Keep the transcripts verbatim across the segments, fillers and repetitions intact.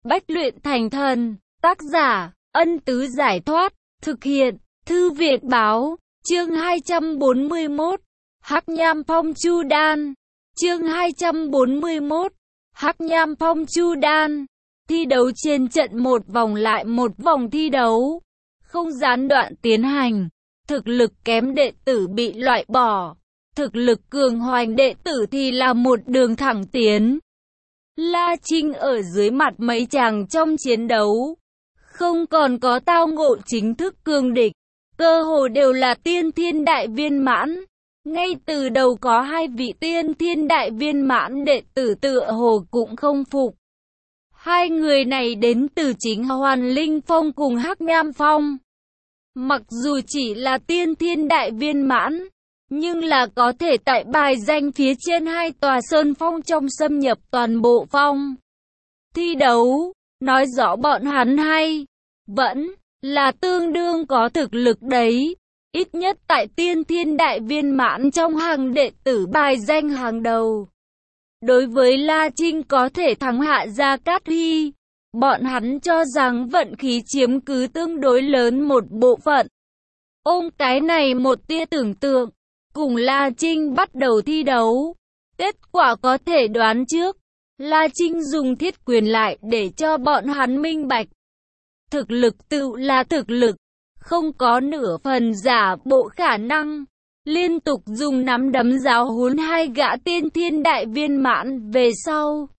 Bách luyện thành thần. Tác giả, Ân Tứ Giải Thoát. Thực hiện, Thư Viện Báo. Chương hai trăm bốn mươi mốt. Hắc Nham Phong Chu Đan. Chương hai trăm bốn mươi mốt. Hắc Nham Phong Chu Đan. Thi đấu trên trận một vòng lại một vòng thi đấu, không gián đoạn tiến hành. Thực lực kém đệ tử bị loại bỏ, thực lực cường hoành đệ tử thì là một đường thẳng tiến. La Trinh ở dưới mặt mấy chàng trong chiến đấu, không còn có tao ngộ chính thức cương địch, cơ hồ đều là tiên thiên đại viên mãn. Ngay từ đầu có hai vị tiên thiên đại viên mãn đệ tử tựa hồ cũng không phục. Hai người này đến từ chính Hoàn Linh Phong cùng Hắc Nham Phong. Mặc dù chỉ là tiên thiên đại viên mãn, nhưng là có thể tại bài danh phía trên hai tòa sơn phong trong xâm nhập toàn bộ phong. Thi đấu, nói rõ bọn hắn hay, vẫn là tương đương có thực lực đấy. Ít nhất tại tiên thiên đại viên mãn trong hàng đệ tử bài danh hàng đầu. Đối với La Trinh có thể thắng Hạ Gia Cát Hy, bọn hắn cho rằng vận khí chiếm cứ tương đối lớn một bộ phận. Ôm cái này một tia tưởng tượng, cùng La Trinh bắt đầu thi đấu. Kết quả có thể đoán trước, La Trinh dùng thiết quyền lại để cho bọn hắn minh bạch. Thực lực tự là thực lực, không có nửa phần giả bộ khả năng. Liên tục dùng nắm đấm giáo huấn hai gã tiên thiên đại viên mãn về sau.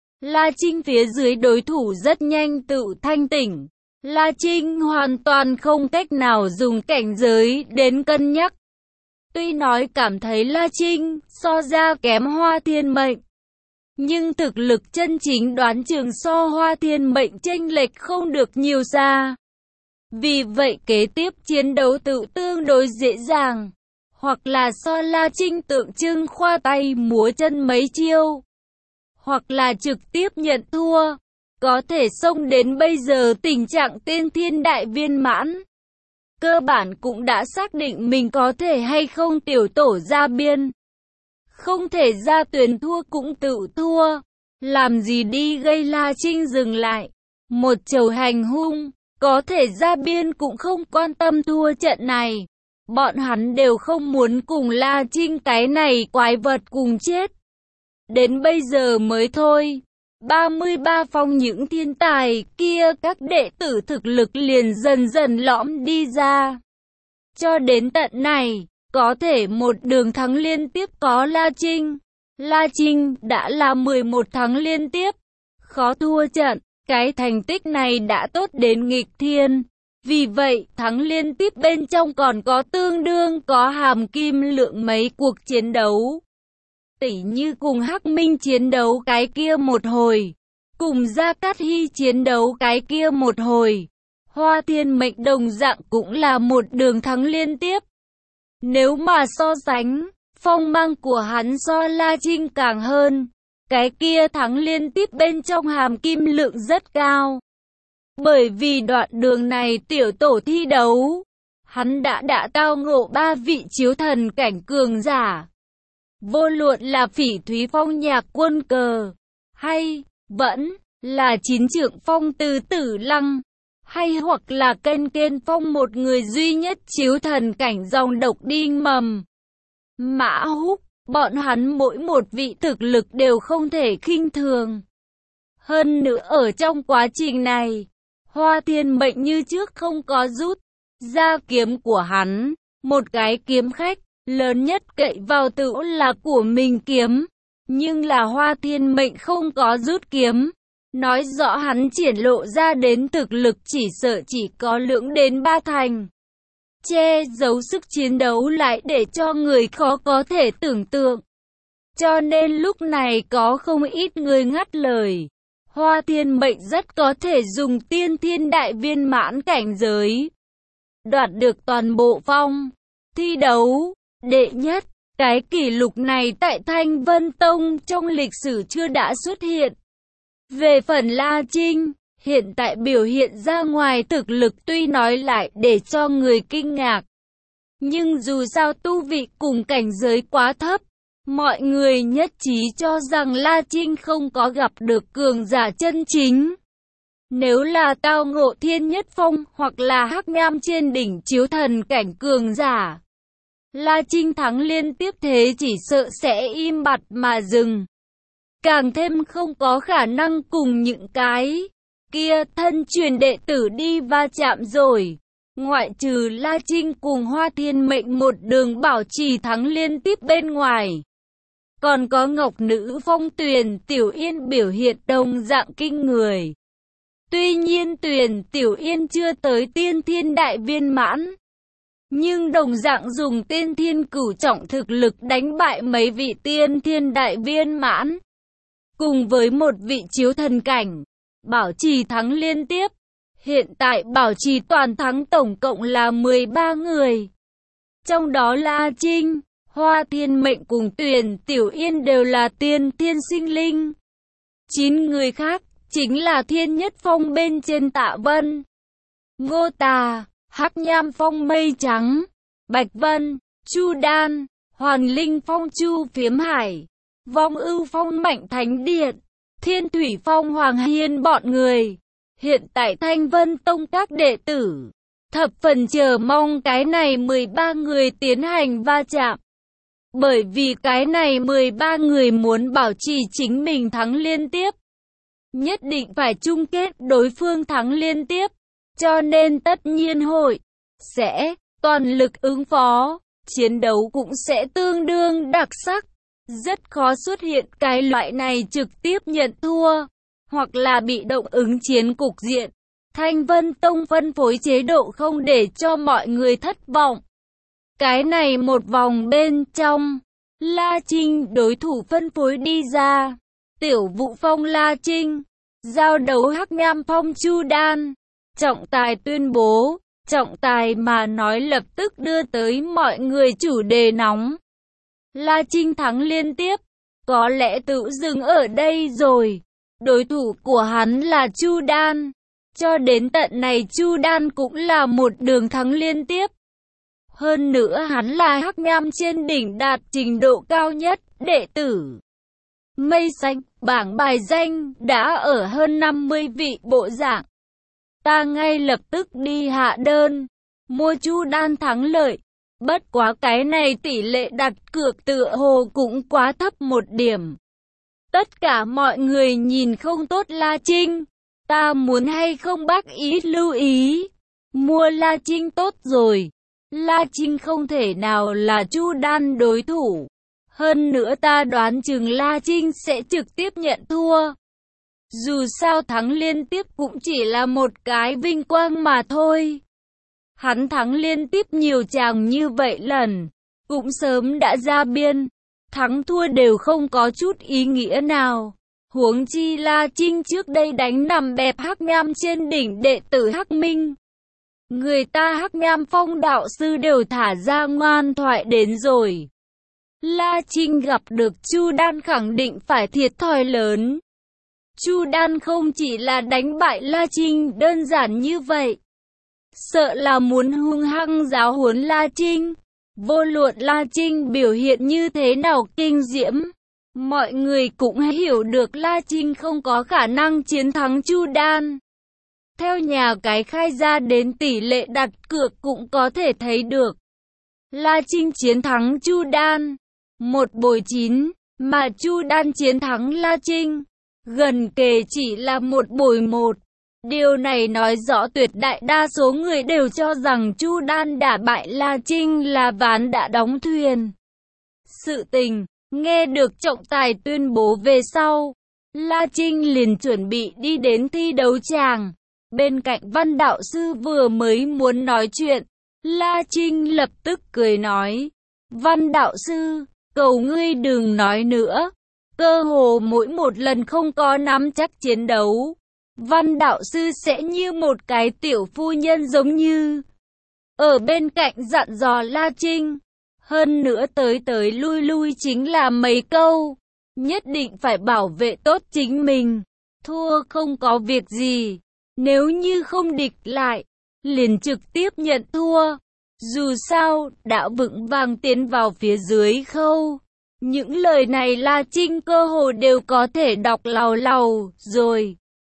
La Trinh phía dưới đối thủ rất nhanh tự thanh tỉnh. La Trinh hoàn toàn không cách nào dùng cảnh giới đến cân nhắc. Tuy nói cảm thấy La Trinh so ra kém Hoa Thiên Mệnh, nhưng thực lực chân chính đoán chừng so Hoa Thiên Mệnh chênh lệch không được nhiều xa. Vì vậy kế tiếp chiến đấu tự tương đối dễ dàng. Hoặc là so La Trinh tượng trưng khoa tay múa chân mấy chiêu, hoặc là trực tiếp nhận thua. Có thể xông đến bây giờ tình trạng tiên thiên đại viên mãn, cơ bản cũng đã xác định mình có thể hay không tiểu tổ ra biên. Không thể ra tuyển thua cũng tự thua. Làm gì đi gây La Trinh dừng lại. Một chầu hành hung, có thể ra biên cũng không quan tâm thua trận này. Bọn hắn đều không muốn cùng La Trinh cái này quái vật cùng chết. Đến bây giờ mới thôi. ba mươi ba phong những thiên tài kia các đệ tử thực lực liền dần dần lõm đi ra. Cho đến tận này, có thể một đường thắng liên tiếp có La Trinh. La Trinh đã là mười một thắng liên tiếp. Khó thua trận, cái thành tích này đã tốt đến nghịch thiên. Vì vậy, thắng liên tiếp bên trong còn có tương đương có hàm kim lượng mấy cuộc chiến đấu. Tỉ như cùng Hắc Minh chiến đấu cái kia một hồi, cùng Gia Cát Hy chiến đấu cái kia một hồi. Hoa Thiên Mệnh đồng dạng cũng là một đường thắng liên tiếp. Nếu mà so sánh, phong mang của hắn so La Trinh càng hơn. Cái kia thắng liên tiếp bên trong hàm kim lượng rất cao. Bởi vì đoạn đường này tiểu tổ thi đấu, hắn đã đã tao ngộ ba vị chiếu thần cảnh cường giả. Vô luận là Phỉ Thúy Phong Nhạc Quân Cờ, hay vẫn là Chín Trượng Phong Từ Tử Lăng, hay hoặc là Kên Kên Phong một người duy nhất chiếu thần cảnh dòng độc đinh mầm. Mã Húc, bọn hắn mỗi một vị thực lực đều không thể khinh thường. Hơn nữa ở trong quá trình này, Hoa Thiên Mệnh như trước không có rút ra kiếm của hắn. Một cái kiếm khách, lớn nhất cậy vào tự là của mình kiếm. Nhưng là Hoa Thiên Mệnh không có rút kiếm. Nói rõ hắn triển lộ ra đến thực lực chỉ sợ chỉ có lưỡng đến ba thành. Che giấu sức chiến đấu lại để cho người khó có thể tưởng tượng. Cho nên lúc này có không ít người ngắt lời. Hoa Thiên Mệnh rất có thể dùng tiên thiên đại viên mãn cảnh giới, đoạt được toàn bộ phong thi đấu đệ nhất. Cái kỷ lục này tại Thanh Vân Tông trong lịch sử chưa đã xuất hiện. Về phần La Trinh, hiện tại biểu hiện ra ngoài thực lực tuy nói lại để cho người kinh ngạc, nhưng dù sao tu vị cùng cảnh giới quá thấp. Mọi người nhất trí cho rằng La Trinh không có gặp được cường giả chân chính. Nếu là tao ngộ thiên nhất phong hoặc là hắc nham trên đỉnh chiếu thần cảnh cường giả, La Trinh thắng liên tiếp thế chỉ sợ sẽ im bặt mà dừng. Càng thêm không có khả năng cùng những cái kia thân truyền đệ tử đi va chạm rồi. Ngoại trừ La Trinh cùng Hoa Thiên Mệnh một đường bảo trì thắng liên tiếp bên ngoài, còn có Ngọc Nữ Phong Tuyền Tiểu Yên biểu hiện đồng dạng kinh người. Tuy nhiên Tuyền Tiểu Yên chưa tới tiên thiên đại viên mãn, nhưng đồng dạng dùng tiên thiên cửu trọng thực lực đánh bại mấy vị tiên thiên đại viên mãn, cùng với một vị chiếu thần cảnh, bảo trì thắng liên tiếp. Hiện tại bảo trì toàn thắng tổng cộng là mười ba người. Trong đó La Trinh, Hoa Thiên Mệnh cùng Tuyền Tiểu Yên đều là tiên thiên sinh linh. chín người khác chính là Thiên Nhất Phong bên trên Tạ Vân, Ngô Tà, Hắc Nham Phong Mây Trắng, Bạch Vân, Chu Đan, Hoàn Linh Phong Chu Phiếm Hải, Vong Ưu Phong Mạnh Thánh Điện, Thiên Thủy Phong Hoàng Hiên bọn người. Hiện tại Thanh Vân Tông các đệ tử thập phần chờ mong cái này mười ba người tiến hành va chạm. Bởi vì cái này mười ba người muốn bảo trì chính mình thắng liên tiếp, nhất định phải chung kết đối phương thắng liên tiếp, cho nên tất nhiên hội sẽ toàn lực ứng phó, chiến đấu cũng sẽ tương đương đặc sắc. Rất khó xuất hiện cái loại này trực tiếp nhận thua, hoặc là bị động ứng chiến cục diện. Thanh Vân Tông phân phối chế độ không để cho mọi người thất vọng. Cái này một vòng bên trong, La Trinh đối thủ phân phối đi ra. Tiểu Vũ Phong La Trinh, giao đấu Hắc Nham Phong Chu Đan. Trọng tài tuyên bố, trọng tài mà nói lập tức đưa tới mọi người chủ đề nóng. La Trinh thắng liên tiếp, có lẽ tự dừng ở đây rồi. Đối thủ của hắn là Chu Đan. Cho đến tận này Chu Đan cũng là một đường thắng liên tiếp. Hơn nữa hắn là Hắc Nham trên đỉnh đạt trình độ cao nhất, đệ tử. Mây xanh, bảng bài danh, đã ở hơn năm mươi vị bộ dạng. Ta ngay lập tức đi hạ đơn, mua Chu Đan thắng lợi. Bất quá cái này tỷ lệ đặt cược tựa hồ cũng quá thấp một điểm. Tất cả mọi người nhìn không tốt La Trinh. Ta muốn hay không bác ý lưu ý. Mua La Trinh tốt rồi. La Trinh không thể nào là Chu Đan đối thủ. Hơn nữa ta đoán chừng La Trinh sẽ trực tiếp nhận thua. Dù sao thắng liên tiếp cũng chỉ là một cái vinh quang mà thôi. Hắn thắng liên tiếp nhiều chàng như vậy lần, cũng sớm đã ra biên. Thắng thua đều không có chút ý nghĩa nào. Huống chi La Trinh trước đây đánh nằm bẹp Hắc Nham trên đỉnh đệ tử Hắc Minh. Người ta Hắc Nham Phong đạo sư đều thả ra ngoan thoại đến rồi. La Trinh gặp được Chu Đan khẳng định phải thiệt thòi lớn. Chu Đan không chỉ là đánh bại La Trinh đơn giản như vậy. Sợ là muốn hung hăng giáo huấn La Trinh. Vô luận La Trinh biểu hiện như thế nào kinh diễm, mọi người cũng hiểu được La Trinh không có khả năng chiến thắng Chu Đan. Theo nhà cái khai ra đến tỷ lệ đặt cược cũng có thể thấy được. La Trinh chiến thắng Chu Đan, một bồi chín, mà Chu Đan chiến thắng La Trinh, gần kề chỉ là một bồi một. Điều này nói rõ tuyệt đại đa số người đều cho rằng Chu Đan đả bại La Trinh là ván đã đóng thuyền. Sự tình, nghe được trọng tài tuyên bố về sau, La Trinh liền chuẩn bị đi đến thi đấu tràng. Bên cạnh Văn đạo sư vừa mới muốn nói chuyện, La Trinh lập tức cười nói, Văn đạo sư, cầu ngươi đừng nói nữa. Cơ hồ mỗi một lần không có nắm chắc chiến đấu, Văn đạo sư sẽ như một cái tiểu phu nhân giống như ở bên cạnh dặn dò La Trinh. Hơn nữa tới tới lui lui chính là mấy câu, nhất định phải bảo vệ tốt chính mình. Thua không có việc gì, nếu như không địch lại, liền trực tiếp nhận thua. Dù sao, đã vững vàng tiến vào phía dưới khâu. Những lời này La Trinh cơ hồ đều có thể đọc làu làu rồi.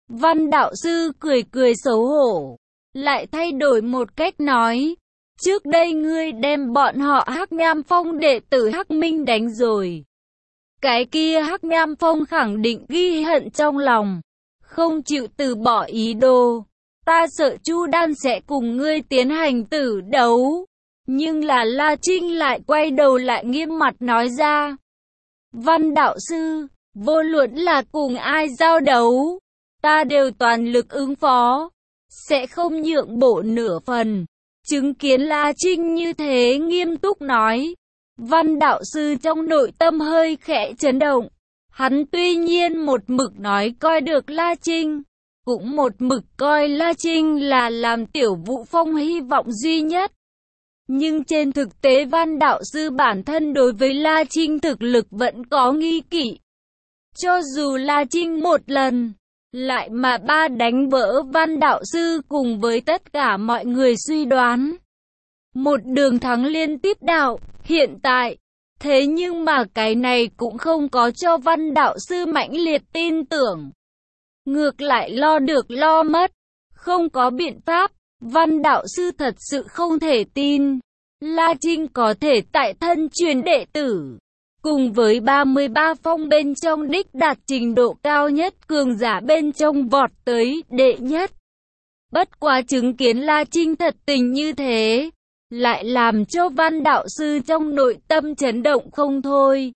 Văn đạo sư cười cười xấu hổ, lại thay đổi một cách nói. Trước đây ngươi đem bọn họ Hắc Nham Phong đệ tử Hắc Minh đánh rồi. Cái kia Hắc Nham Phong khẳng định ghi hận trong lòng, không chịu từ bỏ ý đồ. Ta sợ Chu Đan sẽ cùng ngươi tiến hành tử đấu. Nhưng là La Trinh lại quay đầu lại nghiêm mặt nói ra. Văn đạo sư, vô luận là cùng ai giao đấu, ta đều toàn lực ứng phó, sẽ không nhượng bộ nửa phần. Chứng kiến La Trinh như thế nghiêm túc nói, Văn đạo sư trong nội tâm hơi khẽ chấn động. Hắn tuy nhiên một mực nói coi được La Trinh, cũng một mực coi La Trinh là làm Tiểu Vũ Phong hy vọng duy nhất. Nhưng trên thực tế Văn đạo sư bản thân đối với La Trinh thực lực vẫn có nghi kỵ. Cho dù La Trinh một lần, lại mà ba đánh vỡ Văn đạo sư cùng với tất cả mọi người suy đoán. Một đường thắng liên tiếp đạo, hiện tại. Thế nhưng mà cái này cũng không có cho Văn đạo sư mãnh liệt tin tưởng. Ngược lại lo được lo mất, không có biện pháp. Văn đạo sư thật sự không thể tin, La Trinh có thể tại thân truyền đệ tử, cùng với ba mươi ba phong bên trong đích đạt trình độ cao nhất cường giả bên trong vọt tới đệ nhất. Bất quá chứng kiến La Trinh thật tình như thế, lại làm cho Văn đạo sư trong nội tâm chấn động không thôi.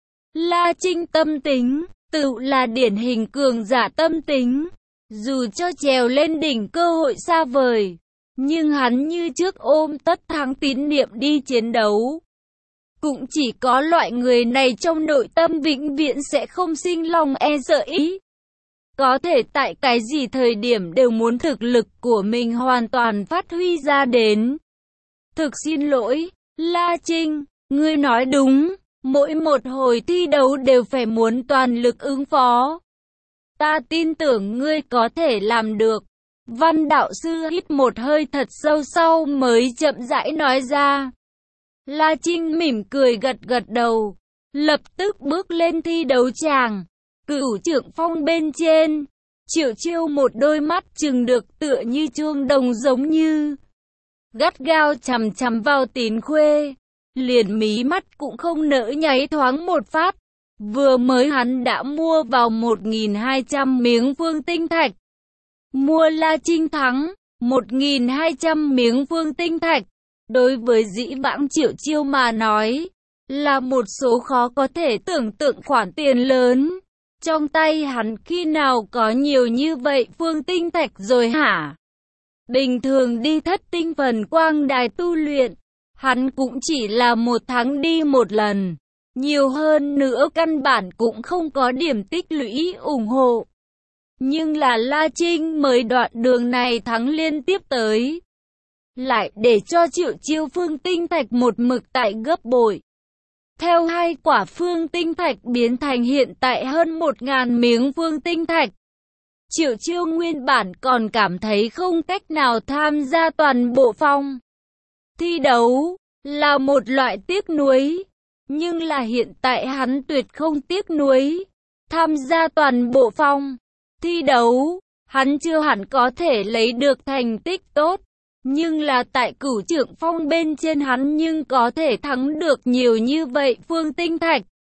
La Trinh tâm tính, tự là điển hình cường giả tâm tính, dù cho trèo lên đỉnh cơ hội xa vời, nhưng hắn như trước ôm tất thắng tín niệm đi chiến đấu. Cũng chỉ có loại người này trong nội tâm vĩnh viễn sẽ không sinh lòng e sợ ý. Có thể tại cái gì thời điểm đều muốn thực lực của mình hoàn toàn phát huy ra đến. Thực xin lỗi, La Trinh, ngươi nói đúng, mỗi một hồi thi đấu đều phải muốn toàn lực ứng phó. Ta tin tưởng ngươi có thể làm được. Văn đạo sư hít một hơi thật sâu sau mới chậm rãi nói ra. La Trinh mỉm cười gật gật đầu, lập tức bước lên thi đấu tràng. Cửu Trượng Phong bên trên, Triệu Chiêu một đôi mắt trừng được tựa như chuông đồng giống như gắt gao chằm chằm vào Tín Khuê, liền mí mắt cũng không nỡ nháy thoáng một phát. Vừa mới hắn đã mua vào một nghìn hai trăm miếng phương tinh thạch. Mua La Trinh thắng, một nghìn hai trăm miếng phương tinh thạch, đối với dĩ vãng Triệu Chiêu mà nói, là một số khó có thể tưởng tượng khoản tiền lớn. Trong tay hắn khi nào có nhiều như vậy phương tinh thạch rồi hả? Bình thường đi thất tinh phần quang đài tu luyện, hắn cũng chỉ là một tháng đi một lần. Nhiều hơn nữa căn bản cũng không có điểm tích lũy ủng hộ. Nhưng là La Trinh mới đoạn đường này thắng liên tiếp tới, lại để cho Triệu Chiêu phương tinh thạch một mực tại gấp bội. Theo hai quả phương tinh thạch biến thành hiện tại hơn một ngàn miếng phương tinh thạch. Triệu Chiêu nguyên bản còn cảm thấy không cách nào tham gia toàn bộ phong thi đấu, là một loại tiếc nuối. Nhưng là hiện tại hắn tuyệt không tiếc nuối. Tham gia toàn bộ phong thi đấu, hắn chưa hẳn có thể lấy được thành tích tốt. Nhưng là tại Cửu Trượng Phong bên trên hắn nhưng có thể thắng được nhiều như vậy phương tinh thạch.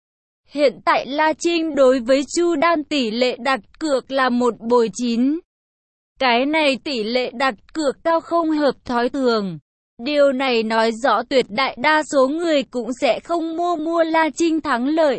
Hiện tại La Trinh đối với Chu Đan tỷ lệ đặt cược là một bồi chín. Cái này tỷ lệ đặt cược cao không hợp thói thường. Điều này nói rõ tuyệt đại đa số người cũng sẽ không mua mua La Trinh thắng lợi.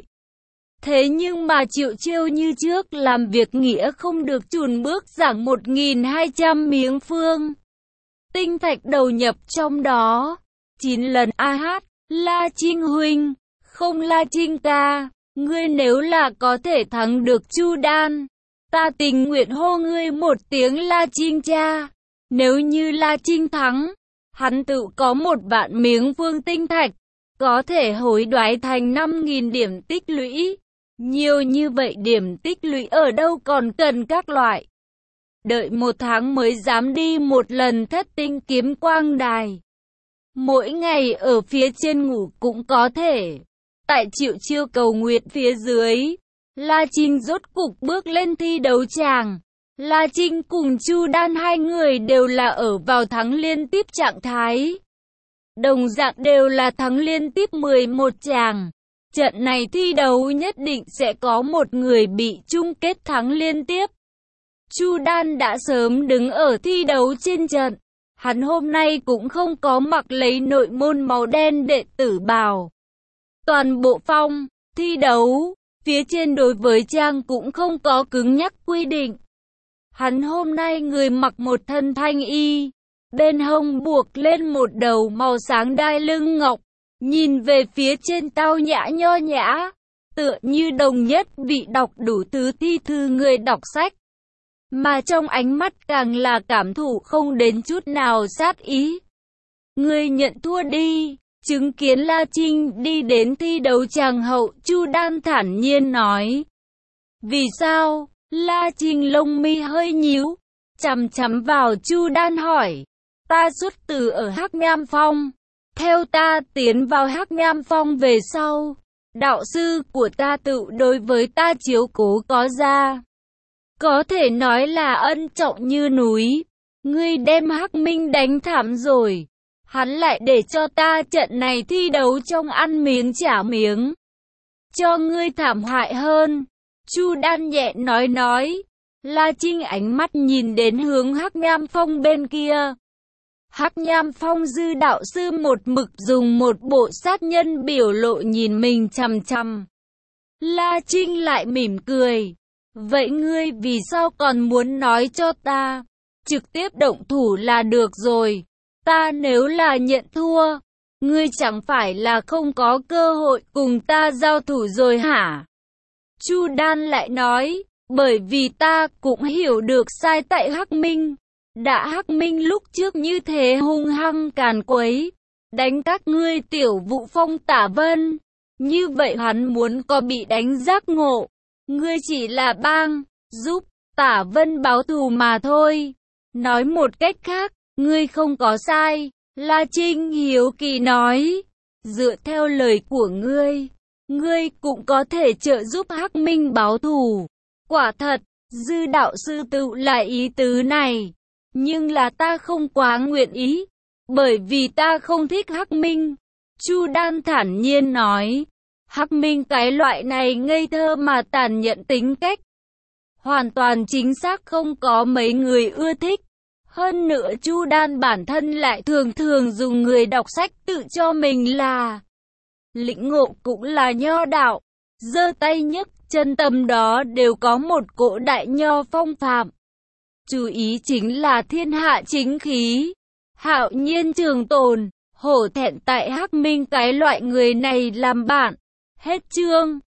Thế nhưng mà Triệu Chiêu như trước làm việc nghĩa không được chùn bước giảng một nghìn hai trăm miếng phương tinh thạch đầu nhập trong đó. chín lần a hát, La Trinh huynh, không La Trinh ca, ngươi nếu là có thể thắng được Chu Đan, ta tình nguyện hô ngươi một tiếng La Trinh cha. Nếu như La Trinh thắng, hắn tự có một vạn miếng phương tinh thạch, có thể hối đoái thành năm nghìn điểm tích lũy. Nhiều như vậy điểm tích lũy ở đâu còn cần các loại. Đợi một tháng mới dám đi một lần thất tinh kiếm quang đài. Mỗi ngày ở phía trên ngủ cũng có thể. Tại Triệu Chiêu cầu nguyện phía dưới, La Trinh rốt cục bước lên thi đấu tràng. La Trinh cùng Chu Đan hai người đều là ở vào thắng liên tiếp trạng thái. Đồng dạng đều là thắng liên tiếp mười một chàng. Trận này thi đấu nhất định sẽ có một người bị chung kết thắng liên tiếp. Chu Đan đã sớm đứng ở thi đấu trên trận. Hắn hôm nay cũng không có mặc lấy nội môn màu đen đệ tử bào. Toàn bộ phong, thi đấu, phía trên đối với trang cũng không có cứng nhắc quy định. Hắn hôm nay người mặc một thân thanh y, bên hông buộc lên một đầu màu sáng đai lưng ngọc, nhìn về phía trên tao nhã nho nhã, tựa như đồng nhất vị đọc đủ thứ thi thư người đọc sách. Mà trong ánh mắt càng là cảm thụ không đến chút nào sát ý. Ngươi nhận thua đi. Chứng kiến La Trinh đi đến thi đấu tràng hậu, Chu Đan thản nhiên nói. Vì sao? La Trinh lông mi hơi nhíu, chằm chằm vào Chu Đan hỏi. Ta xuất từ ở Hắc Nham Phong. Theo ta tiến vào Hắc Nham Phong về sau, đạo sư của ta tự đối với ta chiếu cố có ra. Có thể nói là ân trọng như núi. Ngươi đem Hắc Minh đánh thảm rồi. Hắn lại để cho ta trận này thi đấu trong ăn miếng trả miếng. Cho ngươi thảm hại hơn. Chu Đan nhẹ nói nói. La Trinh ánh mắt nhìn đến hướng Hắc Nham Phong bên kia. Hắc Nham Phong dư đạo sư một mực dùng một bộ sát nhân biểu lộ nhìn mình chằm chằm. La Trinh lại mỉm cười. Vậy ngươi vì sao còn muốn nói cho ta? Trực tiếp động thủ là được rồi. Ta nếu là nhận thua, ngươi chẳng phải là không có cơ hội cùng ta giao thủ rồi hả? Chu Đan lại nói, bởi vì ta cũng hiểu được sai tại Hắc Minh. Đã Hắc Minh lúc trước như thế hung hăng càn quấy, đánh các ngươi tiểu vụ Phong Tả Vân. Như vậy hắn muốn có bị đánh giác ngộ. Ngươi chỉ là bang, giúp Tả Vân báo thù mà thôi. Nói một cách khác, ngươi không có sai. La Trinh hiếu kỳ nói. Dựa theo lời của ngươi, ngươi cũng có thể trợ giúp Hắc Minh báo thù. Quả thật, dư đạo sư tự lại ý tứ này. Nhưng là ta không quá nguyện ý. Bởi vì ta không thích Hắc Minh. Chu Đan thản nhiên nói. Hắc Minh cái loại này ngây thơ mà tàn nhẫn tính cách. Hoàn toàn chính xác không có mấy người ưa thích. Hơn nữa Chu Đan bản thân lại thường thường dùng người đọc sách tự cho mình là lĩnh ngộ cũng là nho đạo. Giơ tay nhấc chân tầm đó đều có một cỗ đại nho phong phạm. Chú ý chính là thiên hạ chính khí, hạo nhiên trường tồn, hổ thẹn tại Hắc Minh cái loại người này làm bạn. Hết chương.